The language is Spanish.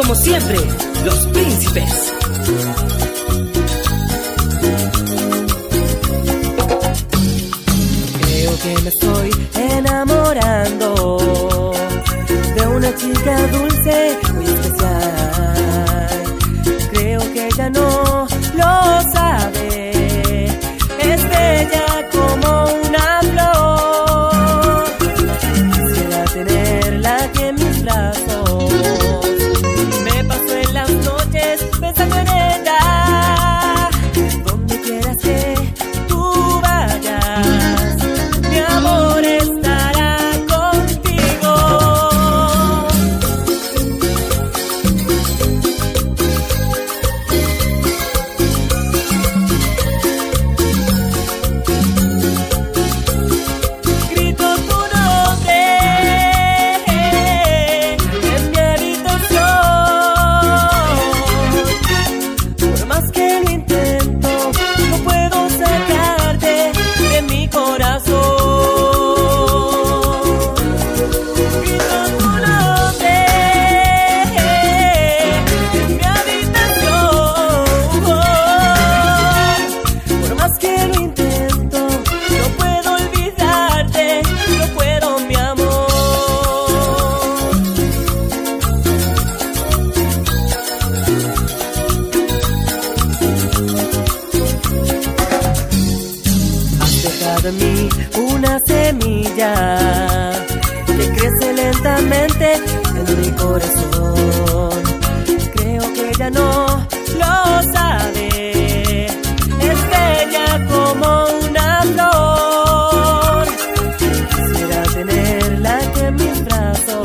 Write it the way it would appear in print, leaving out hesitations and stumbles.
como siempre, Los Príncipes. Creo que me estoy enamorando de una chica dulce, muy especial. Creo que ella no lo sabe, es bella como una flor. Quisiera tenerla aquí en mis brazos. Me paso en las noches pensando en ella. Donde quieras que tú vayas, mi amor estará contigo. Grito tu nombre en mi habitación. Por más que lo intento, no puedo sacarte de mi corazón. Grito tu nombre en mi habitación. Por más que lo intento, no puedo olvidarte, no puedo, mi amor. Has dejado en mí una semilla que crece lentamente en mi corazón. Creo que ella no lo sabe, es bella como una flor. Quisiera tenerla aquí en mis brazos.